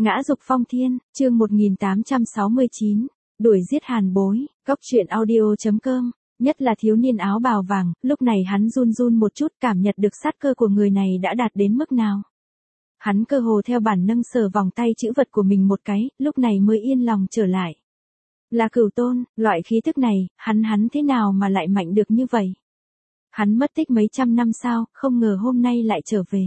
Ngã dục phong thiên, chương 1869, đuổi giết Hàn Bối, Cóc truyện audio.com, nhất là thiếu niên áo bào vàng, lúc này hắn run run một chút cảm nhận được sát cơ của người này đã đạt đến mức nào. Hắn cơ hồ theo bản năng sờ vòng tay chữ vật của mình một cái, lúc này mới yên lòng trở lại. Là Cửu Tôn, loại khí tức này, hắn thế nào mà lại mạnh được như vậy? Hắn mất tích mấy trăm năm sao, không ngờ hôm nay lại trở về.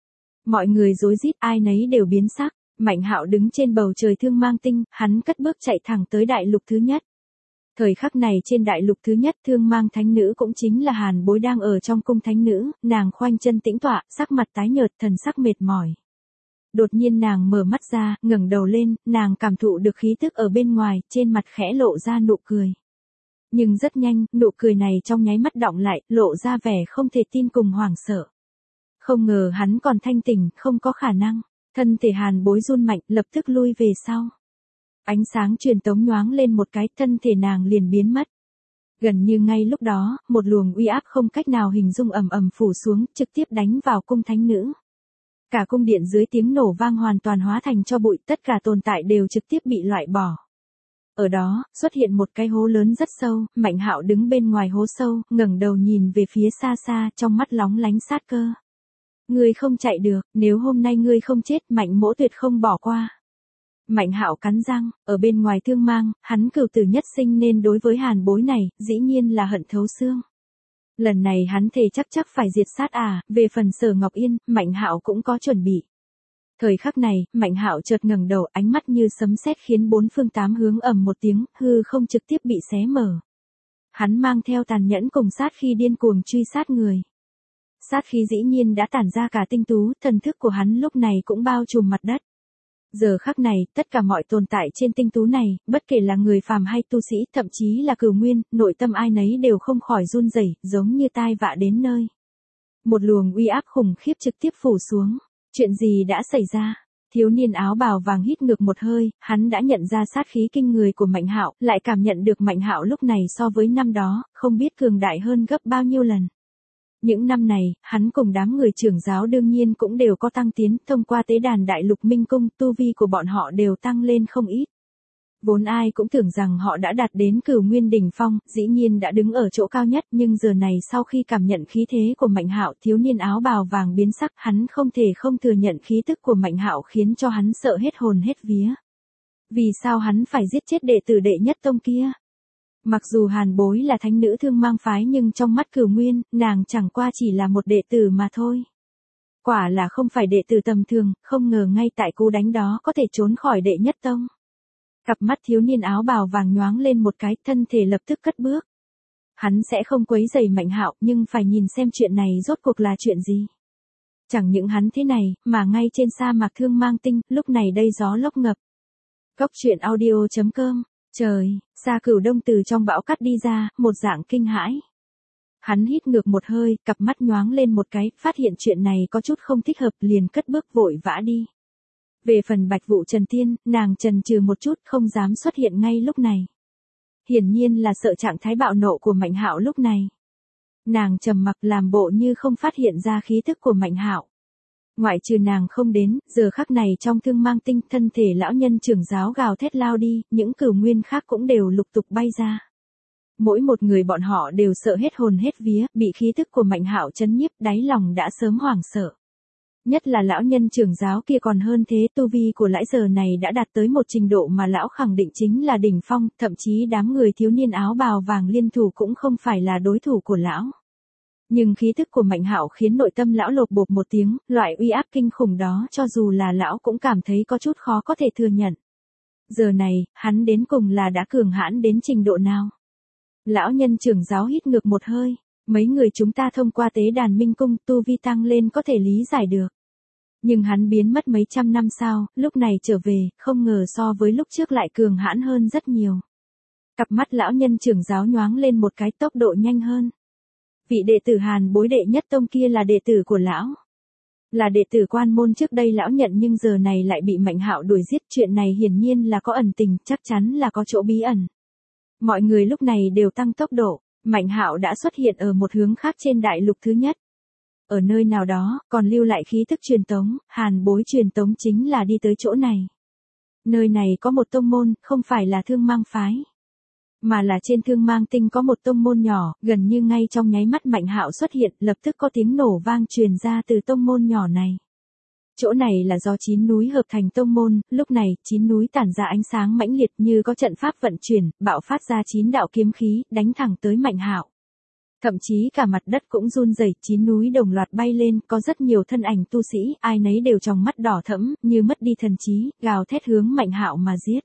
Mọi người rối rít, ai nấy đều biến sắc. Mạnh Hạo đứng trên bầu trời Thương Mang Tinh, hắn cất bước chạy thẳng tới đại lục thứ nhất. Thời khắc này trên đại lục thứ nhất Thương Mang Thánh Nữ cũng chính là Hàn Bối đang ở trong cung thánh nữ, nàng khoanh chân tĩnh tọa, sắc mặt tái nhợt, thần sắc mệt mỏi. Đột nhiên nàng mở mắt ra, ngẩng đầu lên, nàng cảm thụ được khí tức ở bên ngoài, trên mặt khẽ lộ ra nụ cười. Nhưng rất nhanh, nụ cười này trong nháy mắt đọng lại, lộ ra vẻ không thể tin cùng hoảng sợ. Không ngờ hắn còn thanh tỉnh, không có khả năng. Thân thể Hàn Bối run mạnh, lập tức lui về sau. Ánh sáng truyền tống nhoáng lên một cái, thân thể nàng liền biến mất. Gần như ngay lúc đó, một luồng uy áp không cách nào hình dung ầm ầm phủ xuống, trực tiếp đánh vào cung thánh nữ. Cả cung điện dưới tiếng nổ vang hoàn toàn hóa thành tro bụi, tất cả tồn tại đều trực tiếp bị loại bỏ. Ở đó, xuất hiện một cái hố lớn rất sâu, Mạnh Hạo đứng bên ngoài hố sâu, ngẩng đầu nhìn về phía xa xa, trong mắt lóng lánh sát cơ. Ngươi không chạy được, nếu hôm nay ngươi không chết, Mạnh mỗ tuyệt không bỏ qua. Mạnh Hạo cắn răng, ở bên ngoài Thương Mang, hắn cửu tử nhất sinh nên đối với Hàn Bối này, dĩ nhiên là hận thấu xương. Lần này hắn thề chắc phải diệt sát về phần Sở Ngọc Yên, Mạnh Hạo cũng có chuẩn bị. Thời khắc này, Mạnh Hạo chợt ngẩng đầu, ánh mắt như sấm sét khiến bốn phương tám hướng ầm một tiếng, hư không trực tiếp bị xé mở. Hắn mang theo tàn nhẫn cùng sát khi điên cuồng truy sát người. Sát khí dĩ nhiên đã tản ra cả tinh tú, thần thức của hắn lúc này cũng bao trùm mặt đất. Giờ khắc này, tất cả mọi tồn tại trên tinh tú này, bất kể là người phàm hay tu sĩ, thậm chí là cửu nguyên, nội tâm ai nấy đều không khỏi run rẩy, giống như tai vạ đến nơi. Một luồng uy áp khủng khiếp trực tiếp phủ xuống. Chuyện gì đã xảy ra? Thiếu niên áo bào vàng hít ngược một hơi, hắn đã nhận ra sát khí kinh người của Mạnh Hạo, lại cảm nhận được Mạnh Hạo lúc này so với năm đó, không biết cường đại hơn gấp bao nhiêu lần. Những năm này, hắn cùng đám người trưởng giáo đương nhiên cũng đều có tăng tiến, thông qua tế đàn đại lục minh cung, tu vi của bọn họ đều tăng lên không ít. Vốn ai cũng tưởng rằng họ đã đạt đến Cửu Nguyên đỉnh phong, dĩ nhiên đã đứng ở chỗ cao nhất, nhưng giờ này sau khi cảm nhận khí thế của Mạnh Hạo, thiếu niên áo bào vàng biến sắc, hắn không thể không thừa nhận khí tức của Mạnh Hạo khiến cho hắn sợ hết hồn hết vía. Vì sao hắn phải giết chết đệ tử đệ nhất tông kia? Mặc dù Hàn Bối là thánh nữ Thương Mang phái nhưng trong mắt Cửu Nguyên, nàng chẳng qua chỉ là một đệ tử mà thôi. Quả là không phải đệ tử tầm thường, không ngờ ngay tại cú đánh đó có thể trốn khỏi đệ nhất tông. Cặp mắt thiếu niên áo bào vàng nhoáng lên một cái, thân thể lập tức cất bước. Hắn sẽ không quấy rầy Mạnh Hạo, nhưng phải nhìn xem chuyện này rốt cuộc là chuyện gì. Chẳng những hắn thế này, mà ngay trên sa mạc Thương Mang Tinh, lúc này đây gió lốc ngập. Cóc truyện audio.com. Trời, Sa Cửu Đông từ trong bão cát đi ra, một dạng kinh hãi. Hắn hít ngược một hơi, cặp mắt nhoáng lên một cái, phát hiện chuyện này có chút không thích hợp, liền cất bước vội vã đi. Về phần Bạch Vụ Trần Tiên, nàng chần chừ một chút, không dám xuất hiện ngay lúc này. Hiển nhiên là sợ trạng thái bạo nộ của Mạnh Hạo lúc này. Nàng trầm mặc làm bộ như không phát hiện ra khí thức của Mạnh Hạo. Ngoại trừ nàng không đến, giờ khắc này trong Thương Mang Tinh, thân thể lão nhân trưởng giáo gào thét lao đi, những cửu nguyên khác cũng đều lục tục bay ra. Mỗi một người bọn họ đều sợ hết hồn hết vía, bị khí tức của Mạnh Hạo chấn nhiếp, đáy lòng đã sớm hoảng sợ. Nhất là lão nhân trưởng giáo kia còn hơn thế, tu vi của lão giờ này đã đạt tới một trình độ mà lão khẳng định chính là đỉnh phong, thậm chí đám người thiếu niên áo bào vàng liên thủ cũng không phải là đối thủ của lão. Nhưng khí thức của Mạnh Hạo khiến nội tâm lão lột bột một tiếng, loại uy áp kinh khủng đó cho dù là lão cũng cảm thấy có chút khó có thể thừa nhận. Giờ này, hắn đến cùng là đã cường hãn đến trình độ nào? Lão nhân trưởng giáo hít ngược một hơi, mấy người chúng ta thông qua tế đàn minh cung tu vi tăng lên có thể lý giải được. Nhưng hắn biến mất mấy trăm năm sau, lúc này trở về, không ngờ so với lúc trước lại cường hãn hơn rất nhiều. Cặp mắt lão nhân trưởng giáo nhoáng lên một cái, tốc độ nhanh hơn. Vị đệ tử Hàn Bối đệ nhất tông kia là đệ tử của lão. Là đệ tử quan môn trước đây lão nhận nhưng giờ này lại bị Mạnh Hạo đuổi giết, chuyện này hiển nhiên là có ẩn tình, chắc chắn là có chỗ bí ẩn. Mọi người lúc này đều tăng tốc độ, Mạnh Hạo đã xuất hiện ở một hướng khác trên đại lục thứ nhất. Ở nơi nào đó, còn lưu lại khí tức truyền tống, Hàn Bối truyền tống chính là đi tới chỗ này. Nơi này có một tông môn, không phải là Thương Mang phái, mà là trên Thương Mang tinh có một tông môn nhỏ, gần như ngay trong nháy mắt Mạnh Hạo xuất hiện, lập tức có tiếng nổ vang truyền ra từ tông môn nhỏ này. Chỗ này là do 9 núi hợp thành tông môn, lúc này, 9 núi tản ra ánh sáng mãnh liệt như có trận pháp vận chuyển, bạo phát ra 9 đạo kiếm khí, đánh thẳng tới Mạnh Hạo. Thậm chí cả mặt đất cũng run rẩy, 9 núi đồng loạt bay lên, có rất nhiều thân ảnh tu sĩ, ai nấy đều trong mắt đỏ thẫm, như mất đi thần trí, gào thét hướng Mạnh Hạo mà giết.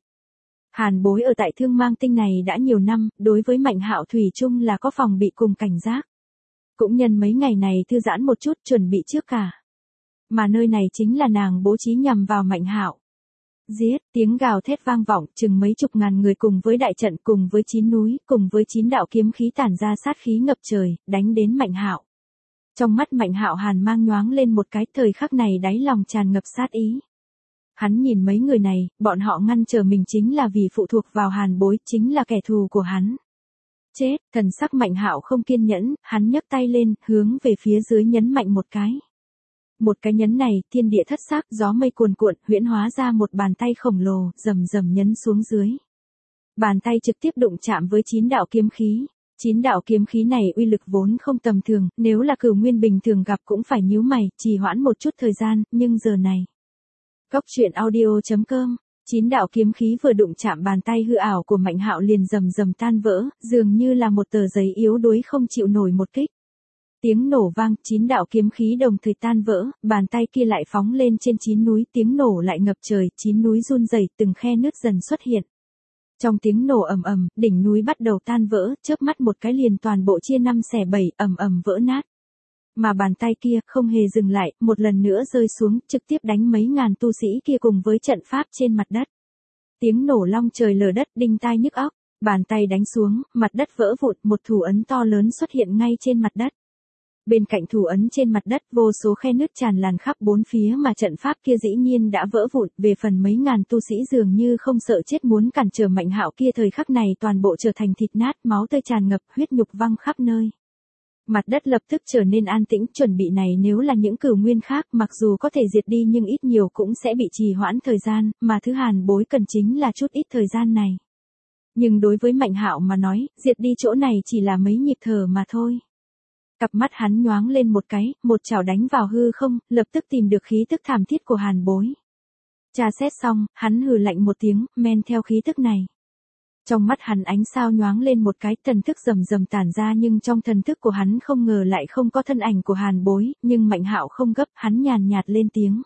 Hàn Bối ở tại Thương Mang tinh này đã nhiều năm, đối với Mạnh Hạo thủy chung là có phòng bị cùng cảnh giác. Cũng nhân mấy ngày này thư giãn một chút, chuẩn bị trước cả. Mà nơi này chính là nàng bố trí nhằm vào Mạnh Hạo. Giết, tiếng gào thét vang vọng, chừng mấy chục ngàn người cùng với đại trận, cùng với 9 núi, cùng với 9 đạo kiếm khí tản ra sát khí ngập trời, đánh đến Mạnh Hạo. Trong mắt Mạnh Hạo hàn mang nhoáng lên một cái, thời khắc này đáy lòng tràn ngập sát ý. Hắn nhìn mấy người này, bọn họ ngăn trở mình chính là vì phụ thuộc vào Hàn Bối, chính là kẻ thù của hắn. Chết, thần sắc Mạnh Hạo không kiên nhẫn, hắn nhấc tay lên, hướng về phía dưới nhấn mạnh một cái. Một cái nhấn này, thiên địa thất sắc, gió mây cuồn cuộn, huyễn hóa ra một bàn tay khổng lồ, rầm rầm nhấn xuống dưới. Bàn tay trực tiếp đụng chạm với 9 đạo kiếm khí. 9 đạo kiếm khí này uy lực vốn không tầm thường, nếu là Cửu Nguyên bình thường gặp cũng phải nhíu mày, trì hoãn một chút thời gian, nhưng giờ này. Góc truyện audio.com, 9 đạo kiếm khí vừa đụng chạm bàn tay hư ảo của Mạnh Hạo liền rầm rầm tan vỡ, dường như là một tờ giấy yếu đuối không chịu nổi một kích. Tiếng nổ vang, 9 đạo kiếm khí đồng thời tan vỡ, bàn tay kia lại phóng lên trên 9 núi, tiếng nổ lại ngập trời, 9 núi run rẩy, từng khe nứt dần xuất hiện. Trong tiếng nổ ầm ầm, đỉnh núi bắt đầu tan vỡ, chớp mắt một cái liền toàn bộ chia 5 xẻ 7, ầm ầm vỡ nát. Mà bàn tay kia không hề dừng lại, một lần nữa rơi xuống, trực tiếp đánh mấy ngàn tu sĩ kia cùng với trận pháp trên mặt đất. Tiếng nổ long trời lở đất, đinh tai nhức óc, bàn tay đánh xuống, mặt đất vỡ vụn, một thủ ấn to lớn xuất hiện ngay trên mặt đất. Bên cạnh thủ ấn trên mặt đất, vô số khe nứt tràn lan khắp bốn phía mà trận pháp kia dĩ nhiên đã vỡ vụn, về phần mấy ngàn tu sĩ dường như không sợ chết muốn cản trở Mạnh Hạo kia thời khắc này toàn bộ trở thành thịt nát, máu tươi tràn ngập, huyết nhục văng khắp nơi. Mặt đất lập tức trở nên an tĩnh, chuẩn bị này nếu là những Cửu Nguyên khác mặc dù có thể diệt đi nhưng ít nhiều cũng sẽ bị trì hoãn thời gian, mà thứ Hàn Bối cần chính là chút ít thời gian này. Nhưng đối với Mạnh Hạo mà nói, diệt đi chỗ này chỉ là mấy nhịp thở mà thôi. Cặp mắt hắn nhoáng lên một cái, một chảo đánh vào hư không, lập tức tìm được khí tức thảm thiết của Hàn Bối. Tra xét xong, hắn hừ lạnh một tiếng, men theo khí tức này. Trong mắt hắn ánh sao nhoáng lên một cái, thần thức rầm rầm tản ra nhưng trong thần thức của hắn không ngờ lại không có thân ảnh của Hàn Bối, nhưng Mạnh Hạo không gấp, hắn nhàn nhạt lên tiếng.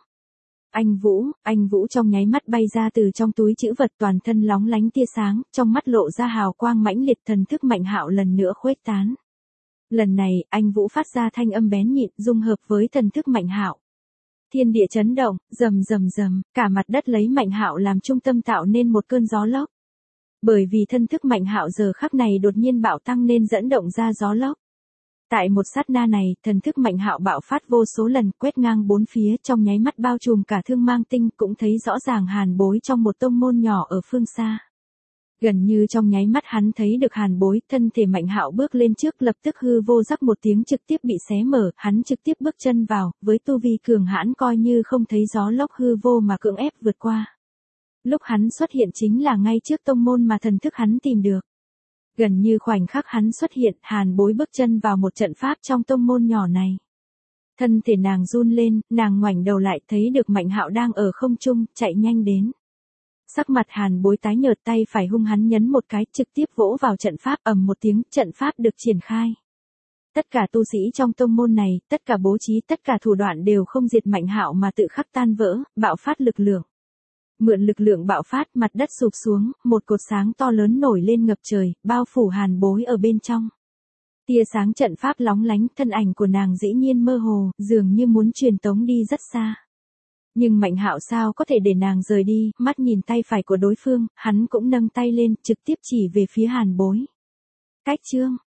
Anh Vũ trong nháy mắt bay ra từ trong túi trữ vật, toàn thân lóng lánh tia sáng, trong mắt lộ ra hào quang mãnh liệt, thần thức Mạnh Hạo lần nữa khuếch tán. Lần này, anh Vũ phát ra thanh âm bén nhịn, dung hợp với thần thức Mạnh Hạo. Thiên địa chấn động, rầm rầm rầm, cả mặt đất lấy Mạnh Hạo làm trung tâm tạo nên một cơn gió lốc. Bởi vì thân thức Mạnh Hạo giờ khắc này đột nhiên bạo tăng nên dẫn động ra gió lốc. Tại một sát na này, thần thức Mạnh Hạo bạo phát vô số lần, quét ngang bốn phía, trong nháy mắt bao trùm cả Thương Mang tinh, cũng thấy rõ ràng Hàn Bối trong một tông môn nhỏ ở phương xa. Gần như trong nháy mắt hắn thấy được Hàn Bối, thân thể Mạnh Hạo bước lên trước, lập tức hư vô rắc một tiếng trực tiếp bị xé mở, hắn trực tiếp bước chân vào, với tu vi cường hãn coi như không thấy gió lốc hư vô mà cưỡng ép vượt qua. Lúc hắn xuất hiện chính là ngay trước tông môn mà thần thức hắn tìm được. Gần như khoảnh khắc hắn xuất hiện, Hàn Bối bước chân vào một trận pháp trong tông môn nhỏ này. Thân thể nàng run lên, nàng ngoảnh đầu lại thấy được Mạnh Hạo đang ở không trung, chạy nhanh đến. Sắc mặt Hàn Bối tái nhợt, tay phải hung hắn nhấn một cái, trực tiếp vỗ vào trận pháp, ầm một tiếng, trận pháp được triển khai. Tất cả tu sĩ trong tông môn này, tất cả bố trí, tất cả thủ đoạn đều không diệt Mạnh Hạo mà tự khắc tan vỡ, bạo phát lực lượng. Mượn lực lượng bạo phát, mặt đất sụp xuống, một cột sáng to lớn nổi lên ngập trời, bao phủ Hàn Bối ở bên trong. Tia sáng trận pháp lóng lánh, thân ảnh của nàng dĩ nhiên mơ hồ, dường như muốn truyền tống đi rất xa. Nhưng Mạnh Hạo sao có thể để nàng rời đi, mắt nhìn tay phải của đối phương, hắn cũng nâng tay lên, trực tiếp chỉ về phía Hàn Bối. Cách chương